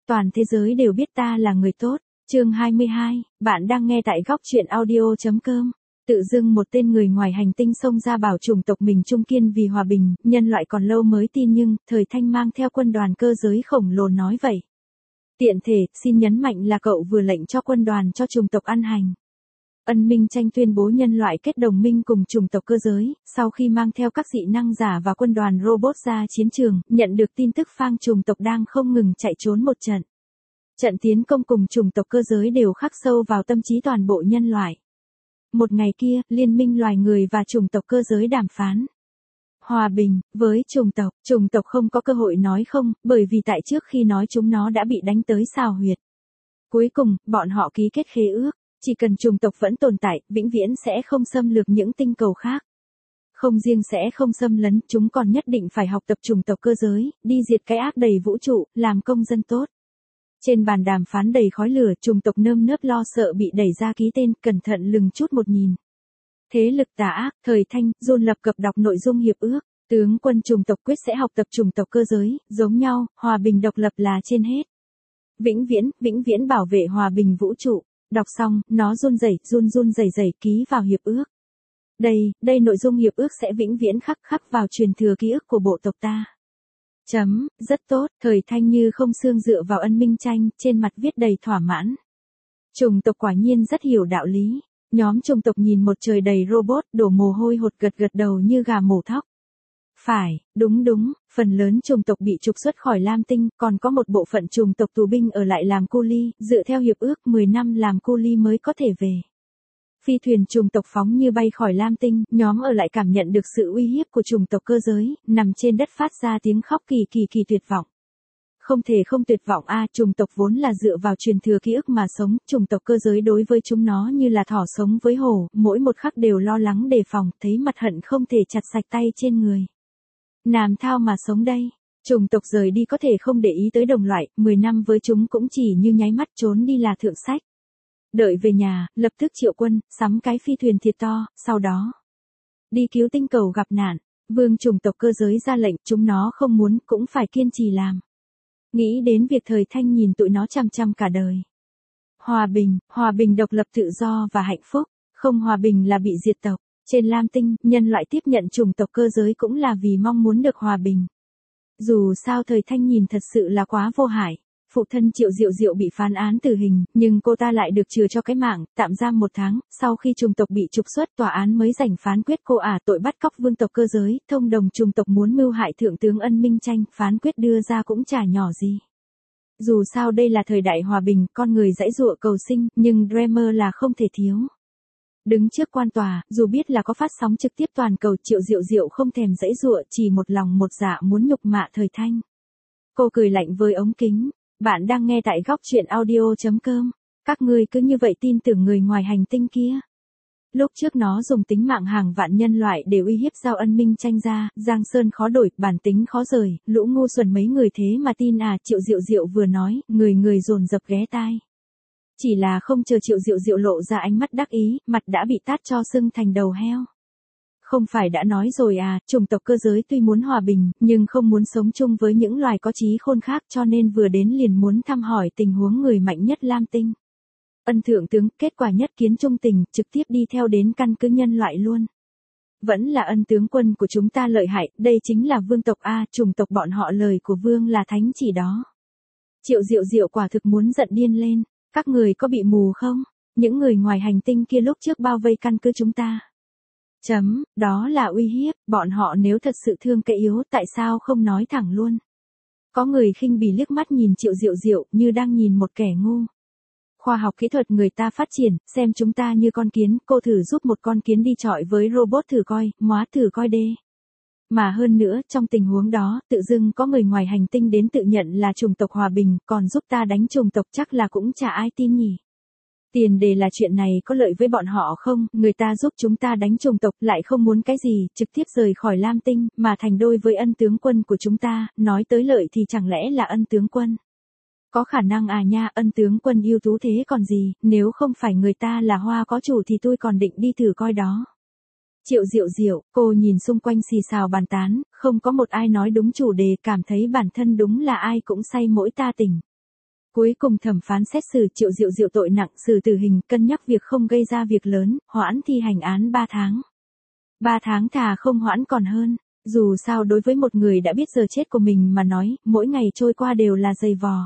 toàn thế giới đều biết ta là người tốt. Chương 22, bạn đang nghe tại góc truyện audio.com. Tự dưng một tên người ngoài hành tinh xông ra bảo chủng tộc mình trung kiên vì hòa bình, nhân loại còn lâu mới tin nhưng, thời Thanh mang theo quân đoàn cơ giới khổng lồ nói vậy. Tiện thể, xin nhấn mạnh là cậu vừa lệnh cho quân đoàn cho chủng tộc ăn hành. Ân Minh Tranh tuyên bố nhân loại kết đồng minh cùng chủng tộc cơ giới, sau khi mang theo các dị năng giả và quân đoàn robot ra chiến trường, nhận được tin tức phang chủng tộc đang không ngừng chạy trốn một trận. Trận tiến công cùng chủng tộc cơ giới đều khắc sâu vào tâm trí toàn bộ nhân loại. Một ngày kia, liên minh loài người và chủng tộc cơ giới đàm phán. Hòa bình, với chủng tộc không có cơ hội nói không, bởi vì tại trước khi nói chúng nó đã bị đánh tới xào huyệt. Cuối cùng, bọn họ ký kết khế ước, chỉ cần chủng tộc vẫn tồn tại, vĩnh viễn sẽ không xâm lược những tinh cầu khác. Không riêng sẽ không xâm lấn, chúng còn nhất định phải học tập chủng tộc cơ giới, đi diệt cái ác đầy vũ trụ, làm công dân tốt. Trên bàn đàm phán đầy khói lửa, chủng tộc nơm nớp lo sợ bị đẩy ra ký tên, cẩn thận lừng chút một nhìn. Thế lực tà ác, thời Thanh, dồn lập cập đọc nội dung hiệp ước. Tướng quân chủng tộc quyết sẽ học tập chủng tộc cơ giới, giống nhau, hòa bình độc lập là trên hết. Vĩnh viễn bảo vệ hòa bình vũ trụ. Đọc xong, nó run rẩy ký vào hiệp ước. Đây nội dung hiệp ước sẽ vĩnh viễn khắc vào truyền thừa ký ức của bộ tộc ta. Rất tốt, thời Thanh như không xương dựa vào Ân Minh Tranh, trên mặt viết đầy thỏa mãn. Chủng tộc quả nhiên rất hiểu đạo lý. Nhóm chủng tộc nhìn một trời đầy robot, đổ mồ hôi hột gật đầu như gà mổ thóc. Phải, đúng, phần lớn chủng tộc bị trục xuất khỏi Lam Tinh, còn có một bộ phận chủng tộc tù binh ở lại làm cu li, dựa theo hiệp ước 10 năm làm cu li mới có thể về. Phi thuyền chủng tộc phóng như bay khỏi Lam Tinh, nhóm ở lại cảm nhận được sự uy hiếp của chủng tộc cơ giới, nằm trên đất phát ra tiếng khóc kỳ tuyệt vọng. Không thể không tuyệt vọng chủng tộc vốn là dựa vào truyền thừa ký ức mà sống, chủng tộc cơ giới đối với chúng nó như là thỏ sống với hổ, mỗi một khắc đều lo lắng đề phòng, thấy mặt hận không thể chặt sạch tay trên người. Làm thao mà sống đây. Chủng tộc rời đi có thể không để ý tới đồng loại, 10 năm với chúng cũng chỉ như nháy mắt trốn đi là thượng sách. Đợi về nhà, lập tức triệu quân, sắm cái phi thuyền thiệt to, sau đó đi cứu tinh cầu gặp nạn. Vương chủng tộc cơ giới ra lệnh, chúng nó không muốn cũng phải kiên trì làm. Nghĩ đến việc thời Thanh nhìn tụi nó chăm cả đời. Hòa bình độc lập tự do và hạnh phúc, không hòa bình là bị diệt tộc. Trên Lam Tinh, nhân loại tiếp nhận chủng tộc cơ giới cũng là vì mong muốn được hòa bình. Dù sao thời Thanh nhìn thật sự là quá vô hại. Phụ thân Triệu Diệu bị phán án tử hình, nhưng cô ta lại được chừa cho cái mạng, tạm giam 1 tháng, sau khi chủng tộc bị trục xuất tòa án mới giành phán quyết cô tội bắt cóc vương tộc cơ giới, thông đồng chủng tộc muốn mưu hại thượng tướng Ân Minh Tranh, phán quyết đưa ra cũng chả nhỏ gì. Dù sao đây là thời đại hòa bình, con người giãy giụa cầu sinh, nhưng Dreamer là không thể thiếu. Đứng trước quan tòa, dù biết là có phát sóng trực tiếp toàn cầu, Triệu Diệu không thèm giãy giụa, chỉ một lòng một dạ muốn nhục mạ thời Thanh. Cô cười lạnh với ống kính. Bạn đang nghe tại góc truyện audio.com. Các ngươi cứ như vậy tin tưởng người ngoài hành tinh kia. Lúc trước nó dùng tính mạng hàng vạn nhân loại để uy hiếp giao Ân Minh Tranh ra, giang sơn khó đổi, bản tính khó rời, lũ ngu xuẩn mấy người thế mà tin Triệu Diệu vừa nói, người dồn dập ghé tai. Chỉ là không chờ Triệu Diệu lộ ra ánh mắt đắc ý, mặt đã bị tát cho sưng thành đầu heo. Không phải đã nói rồi chủng tộc cơ giới tuy muốn hòa bình, nhưng không muốn sống chung với những loài có trí khôn khác, cho nên vừa đến liền muốn thăm hỏi tình huống người mạnh nhất Lam Tinh. Ân thượng tướng, kết quả nhất kiến trung tình, trực tiếp đi theo đến căn cứ nhân loại luôn. Vẫn là Ân tướng quân của chúng ta lợi hại, đây chính là vương tộc chủng tộc bọn họ, lời của vương là thánh chỉ đó. Triệu Diệu quả thực muốn giận điên lên, các người có bị mù không? Những người ngoài hành tinh kia lúc trước bao vây căn cứ chúng ta. Đó là uy hiếp, bọn họ nếu thật sự thương kẻ yếu tại sao không nói thẳng luôn. Có người khinh bỉ liếc mắt nhìn Triệu Diệu như đang nhìn một kẻ ngu. Khoa học kỹ thuật người ta phát triển, xem chúng ta như con kiến, cô thử giúp một con kiến đi chọi với robot thử coi, thử coi đê. Mà hơn nữa, trong tình huống đó, tự dưng có người ngoài hành tinh đến tự nhận là chủng tộc hòa bình, còn giúp ta đánh chủng tộc chắc là cũng chả ai tin nhỉ. Tiền đề là chuyện này có lợi với bọn họ không, người ta giúp chúng ta đánh chủng tộc lại không muốn cái gì, trực tiếp rời khỏi Lam Tinh, mà thành đôi với Ân tướng quân của chúng ta, nói tới lợi thì chẳng lẽ là Ân tướng quân. Có khả năng nha, Ân tướng quân ưu tú thế còn gì, nếu không phải người ta là hoa có chủ thì tôi còn định đi thử coi đó. Triệu Diệu, cô nhìn xung quanh xì xào bàn tán, không có một ai nói đúng chủ đề, cảm thấy bản thân đúng là ai cũng say mỗi ta tình. Cuối cùng thẩm phán xét xử Triệu Diệu Diệu tội nặng xử tử hình, cân nhắc việc không gây ra việc lớn, hoãn thi hành án 3 tháng. 3 tháng thà không hoãn còn hơn. Dù sao đối với một người đã biết giờ chết của mình mà nói, mỗi ngày trôi qua đều là dày vò.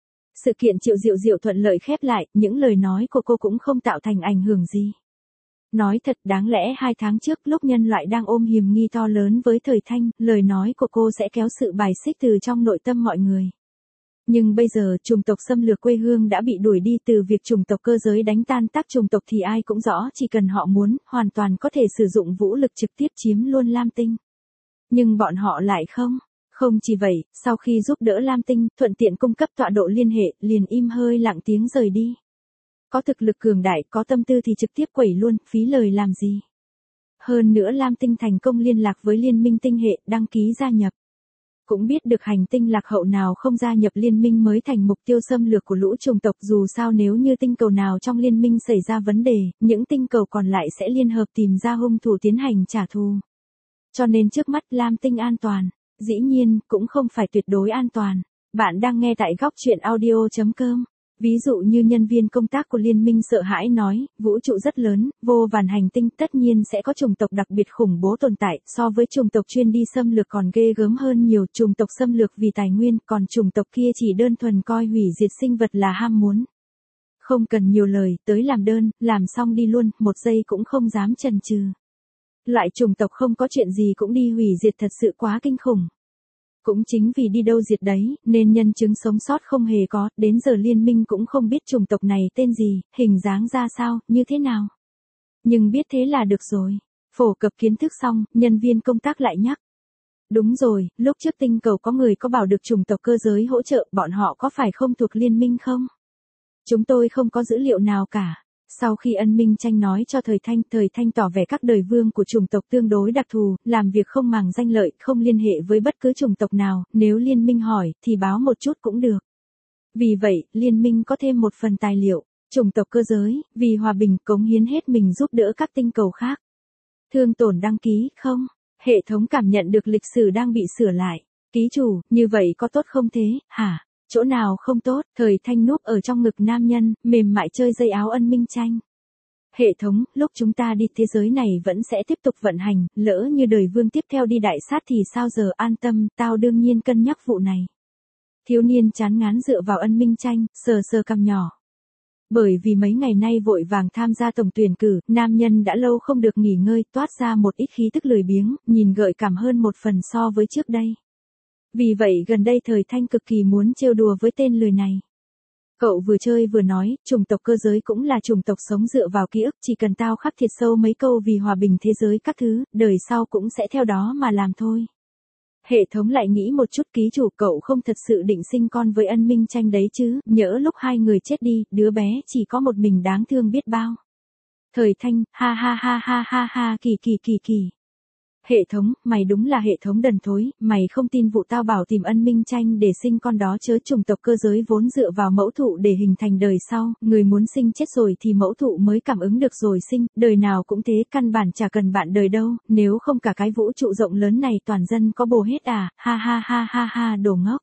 Sự kiện Triệu Diệu Diệu thuận lợi khép lại, những lời nói của cô cũng không tạo thành ảnh hưởng gì. Nói thật, đáng lẽ 2 tháng trước lúc nhân loại đang ôm hiềm nghi to lớn với Thời Thanh, lời nói của cô sẽ kéo sự bài xích từ trong nội tâm mọi người. Nhưng bây giờ chủng tộc xâm lược quê hương đã bị đuổi đi, từ việc chủng tộc cơ giới đánh tan tác chủng tộc thì ai cũng rõ, chỉ cần họ muốn, hoàn toàn có thể sử dụng vũ lực trực tiếp chiếm luôn Lam Tinh. Nhưng bọn họ lại không. Không chỉ vậy, sau khi giúp đỡ Lam Tinh, thuận tiện cung cấp tọa độ liên hệ, liền im hơi lặng tiếng rời đi. Có thực lực cường đại, có tâm tư thì trực tiếp quẩy luôn, phí lời làm gì. Hơn nữa Lam Tinh thành công liên lạc với Liên minh tinh hệ, đăng ký gia nhập. Cũng biết được hành tinh lạc hậu nào không gia nhập liên minh mới thành mục tiêu xâm lược của lũ chủng tộc, dù sao nếu như tinh cầu nào trong liên minh xảy ra vấn đề, những tinh cầu còn lại sẽ liên hợp tìm ra hung thủ tiến hành trả thù. Cho nên trước mắt Lam Tinh an toàn, dĩ nhiên, cũng không phải tuyệt đối an toàn. Bạn đang nghe tại góc truyện audio.com. Ví dụ như nhân viên công tác của liên minh sợ hãi nói, vũ trụ rất lớn, vô vàn hành tinh, tất nhiên sẽ có chủng tộc đặc biệt khủng bố tồn tại, so với chủng tộc chuyên đi xâm lược còn ghê gớm hơn nhiều. Chủng tộc xâm lược vì tài nguyên, còn chủng tộc kia chỉ đơn thuần coi hủy diệt sinh vật là ham muốn. Không cần nhiều lời, tới làm đơn, làm xong đi luôn, một giây cũng không dám chần chừ. Loại chủng tộc không có chuyện gì cũng đi hủy diệt thật sự quá kinh khủng. Cũng chính vì đi đâu diệt đấy, nên nhân chứng sống sót không hề có, đến giờ liên minh cũng không biết chủng tộc này tên gì, hình dáng ra sao, như thế nào. Nhưng biết thế là được rồi. Phổ cập kiến thức xong, nhân viên công tác lại nhắc. Đúng rồi, lúc trước tinh cầu có người có bảo được chủng tộc cơ giới hỗ trợ, bọn họ có phải không thuộc liên minh không? Chúng tôi không có dữ liệu nào cả. Sau khi Ân Minh Tranh nói cho Thời Thanh tỏ vẻ các đời vương của chủng tộc tương đối đặc thù, làm việc không màng danh lợi, không liên hệ với bất cứ chủng tộc nào, nếu liên minh hỏi, thì báo một chút cũng được. Vì vậy, liên minh có thêm một phần tài liệu, chủng tộc cơ giới, vì hòa bình, cống hiến hết mình giúp đỡ các tinh cầu khác. Thương tổn đăng ký, không? Hệ thống cảm nhận được lịch sử đang bị sửa lại. Ký chủ, như vậy có tốt không thế, hả? Chỗ nào không tốt, Thời Thanh núp ở trong ngực nam nhân, mềm mại chơi dây áo Ân Minh Tranh. Hệ thống, lúc chúng ta đi thế giới này vẫn sẽ tiếp tục vận hành, lỡ như đời vương tiếp theo đi đại sát thì sao giờ, an tâm, tao đương nhiên cân nhắc vụ này. Thiếu niên chán ngán dựa vào Ân Minh Tranh, sờ sờ cằm nhỏ. Bởi vì mấy ngày nay vội vàng tham gia tổng tuyển cử, nam nhân đã lâu không được nghỉ ngơi, toát ra một ít khí tức lười biếng, nhìn gợi cảm hơn một phần so với trước đây. Vì vậy gần đây Thời Thanh cực kỳ muốn trêu đùa với tên lười này. Cậu vừa chơi vừa nói, chủng tộc cơ giới cũng là chủng tộc sống dựa vào ký ức, chỉ cần tao khắc thiệt sâu mấy câu vì hòa bình thế giới các thứ, đời sau cũng sẽ theo đó mà làm thôi. Hệ thống lại nghĩ một chút, ký chủ, cậu không thật sự định sinh con với Ân Minh Tranh đấy chứ, nhỡ lúc hai người chết đi, đứa bé chỉ có một mình đáng thương biết bao. Thời Thanh, ha ha ha ha ha ha, kỳ. Hệ thống, mày đúng là hệ thống đần thối, mày không tin vụ tao bảo tìm Ân Minh Tranh để sinh con đó chớ, chủng tộc cơ giới vốn dựa vào mẫu thụ để hình thành đời sau, người muốn sinh chết rồi thì mẫu thụ mới cảm ứng được rồi sinh, đời nào cũng thế, căn bản chả cần bạn đời đâu, nếu không cả cái vũ trụ rộng lớn này toàn dân có bồ hết à, ha ha ha ha ha, đồ ngốc.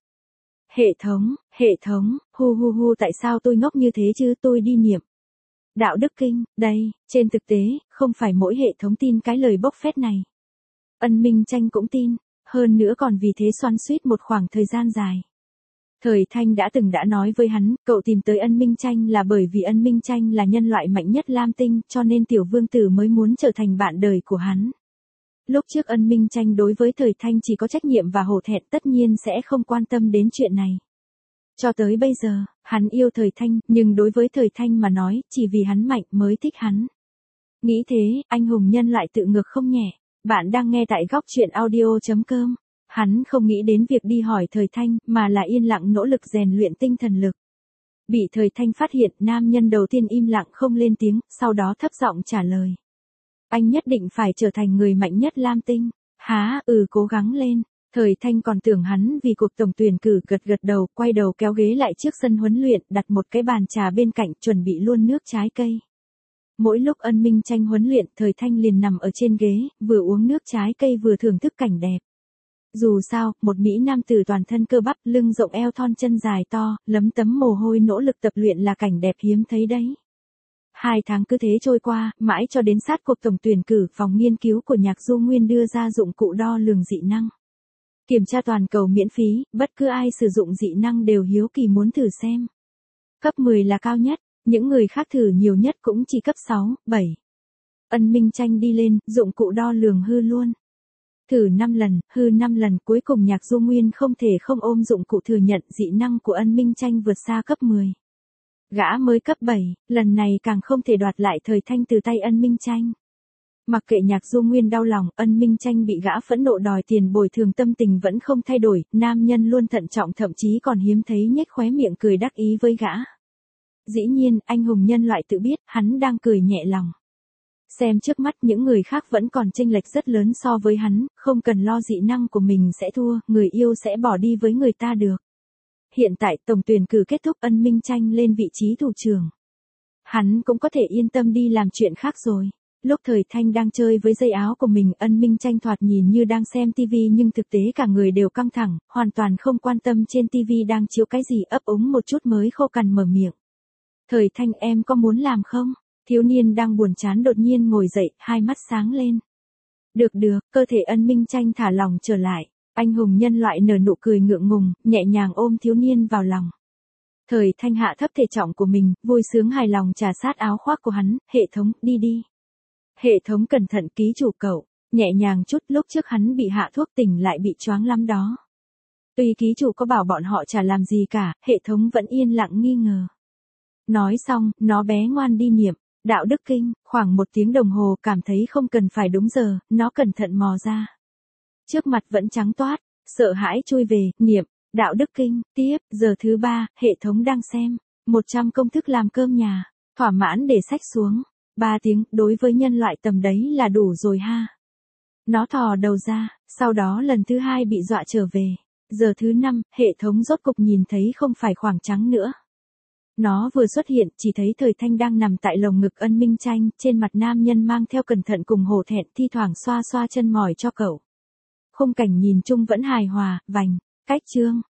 Hệ thống, hu, tại sao tôi ngốc như thế chứ, tôi đi niệm đạo đức kinh, đây, trên thực tế, không phải mỗi hệ thống tin cái lời bốc phét này. Ân Minh Tranh cũng tin, hơn nữa còn vì thế xoắn xuýt một khoảng thời gian dài. Thời Thanh đã nói với hắn, cậu tìm tới Ân Minh Tranh là bởi vì Ân Minh Tranh là nhân loại mạnh nhất Lam Tinh, cho nên tiểu vương tử mới muốn trở thành bạn đời của hắn. Lúc trước Ân Minh Tranh đối với Thời Thanh chỉ có trách nhiệm và hổ thẹn, tất nhiên sẽ không quan tâm đến chuyện này. Cho tới bây giờ, hắn yêu Thời Thanh, nhưng đối với Thời Thanh mà nói, chỉ vì hắn mạnh mới thích hắn. Nghĩ thế, anh hùng nhân loại tự ngược không nhẹ. Bạn đang nghe tại góc truyện audio.com. Hắn không nghĩ đến việc đi hỏi Thời Thanh, mà là yên lặng nỗ lực rèn luyện tinh thần lực. Bị Thời Thanh phát hiện, nam nhân đầu tiên im lặng không lên tiếng, sau đó thấp giọng trả lời. Anh nhất định phải trở thành người mạnh nhất Lam Tinh. Há, cố gắng lên. Thời Thanh còn tưởng hắn vì cuộc tổng tuyển cử, gật đầu, quay đầu kéo ghế lại trước sân huấn luyện, đặt một cái bàn trà bên cạnh, chuẩn bị luôn nước trái cây. Mỗi lúc Ân Minh Tranh huấn luyện, Thời Thanh liền nằm ở trên ghế, vừa uống nước trái cây vừa thưởng thức cảnh đẹp. Dù sao, một Mỹ nam tử toàn thân cơ bắp, lưng rộng eo thon chân dài to, lấm tấm mồ hôi nỗ lực tập luyện là cảnh đẹp hiếm thấy đấy. 2 tháng cứ thế trôi qua, mãi cho đến sát cuộc tổng tuyển cử, phòng nghiên cứu của Nhạc Du Nguyên đưa ra dụng cụ đo lường dị năng. Kiểm tra toàn cầu miễn phí, bất cứ ai sử dụng dị năng đều hiếu kỳ muốn thử xem. Cấp 10 là cao nhất, những người khác thử nhiều nhất cũng chỉ cấp 6, 7. Ân Minh Tranh đi lên, dụng cụ đo lường hư luôn. Thử 5 lần, hư 5 lần, cuối cùng Nhạc Du Nguyên không thể không ôm dụng cụ thừa nhận dị năng của Ân Minh Tranh vượt xa cấp 10. Gã mới cấp 7, lần này càng không thể đoạt lại thời thanh từ tay Ân Minh Tranh. Mặc kệ Nhạc Du Nguyên đau lòng, Ân Minh Tranh bị gã phẫn nộ đòi tiền bồi thường tâm tình vẫn không thay đổi, nam nhân luôn thận trọng thậm chí còn hiếm thấy nhếch khóe miệng cười đắc ý với gã. Dĩ nhiên, anh hùng nhân loại tự biết, hắn đang cười nhẹ lòng. Xem trước mắt những người khác vẫn còn chênh lệch rất lớn so với hắn, không cần lo dị năng của mình sẽ thua, người yêu sẽ bỏ đi với người ta được. Hiện tại tổng tuyển cử kết thúc, Ân Minh Tranh lên vị trí thủ trưởng. Hắn cũng có thể yên tâm đi làm chuyện khác rồi. Lúc Thời Thanh đang chơi với dây áo của mình, Ân Minh Tranh thoạt nhìn như đang xem tivi nhưng thực tế cả người đều căng thẳng, hoàn toàn không quan tâm trên tivi đang chiếu cái gì, ấp úng một chút mới khô cằn mở miệng. Thời Thanh, em có muốn làm không? Thiếu niên đang buồn chán đột nhiên ngồi dậy, hai mắt sáng lên. Được được, cơ thể Ân Minh Tranh thả lỏng trở lại. Anh hùng nhân loại nở nụ cười ngượng ngùng, nhẹ nhàng ôm thiếu niên vào lòng. Thời Thanh hạ thấp thể trọng của mình, vui sướng hài lòng trà sát áo khoác của hắn, hệ thống, đi đi. Hệ thống cẩn thận ký chủ cậu, nhẹ nhàng chút, lúc trước hắn bị hạ thuốc tỉnh lại bị choáng lắm đó. Tuy ký chủ có bảo bọn họ chả làm gì cả, hệ thống vẫn yên lặng nghi ngờ. Nói xong, nó bé ngoan đi niệm, đạo đức kinh, khoảng 1 tiếng đồng hồ cảm thấy không cần phải đúng giờ, nó cẩn thận mò ra. Trước mặt vẫn trắng toát, sợ hãi chui về, niệm, đạo đức kinh, tiếp, giờ thứ 3, hệ thống đang xem, 100 công thức làm cơm nhà, thỏa mãn để sách xuống, 3 tiếng, đối với nhân loại tầm đấy là đủ rồi ha. Nó thò đầu ra, sau đó lần thứ 2 bị dọa trở về, giờ thứ 5, hệ thống rốt cục nhìn thấy không phải khoảng trắng nữa. Nó vừa xuất hiện, chỉ thấy Thời Thanh đang nằm tại lồng ngực Ân Minh Tranh, trên mặt nam nhân mang theo cẩn thận cùng hổ thẹn, thi thoảng xoa xoa chân mỏi cho cậu. Khung cảnh nhìn chung vẫn hài hòa, vành, cách chương.